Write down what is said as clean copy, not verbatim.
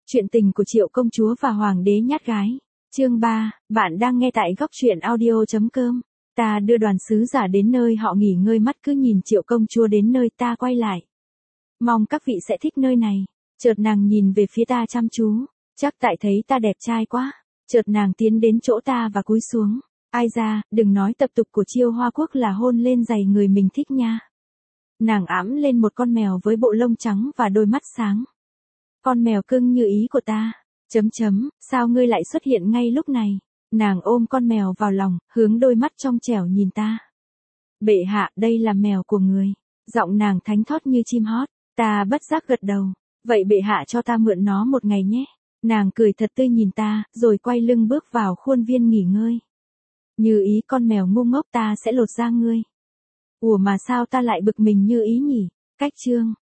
Chuyện tình của Triệu công chúa và hoàng đế nhát gái. Chương 3, bạn đang nghe tại góc truyện audio.com. Ta đưa đoàn sứ giả đến nơi họ nghỉ ngơi, mắt cứ nhìn Triệu công chúa đến nơi ta quay lại. Mong các vị sẽ thích nơi này. Chợt nàng nhìn về phía ta chăm chú, chắc tại thấy ta đẹp trai quá. Chợt nàng tiến đến chỗ ta và cúi xuống. Ai da, đừng nói tập tục của Chiêu Hoa Quốc là hôn lên giày người mình thích nha. Nàng ẵm lên một con mèo với bộ lông trắng và đôi mắt sáng. Con mèo cưng như ý của ta. Sao ngươi lại xuất hiện ngay lúc này? Nàng ôm con mèo vào lòng, hướng đôi mắt trong trẻo nhìn ta. Bệ hạ, đây là mèo của người. Giọng nàng thánh thót như chim hót. Ta bất giác gật đầu. Vậy bệ hạ cho ta mượn nó một ngày nhé. Nàng cười thật tươi nhìn ta, rồi quay lưng bước vào khuôn viên nghỉ ngơi. Như ý con mèo ngu ngốc, ta sẽ lột da ngươi. Ủa mà sao ta lại bực mình như ý nhỉ? Cách chương.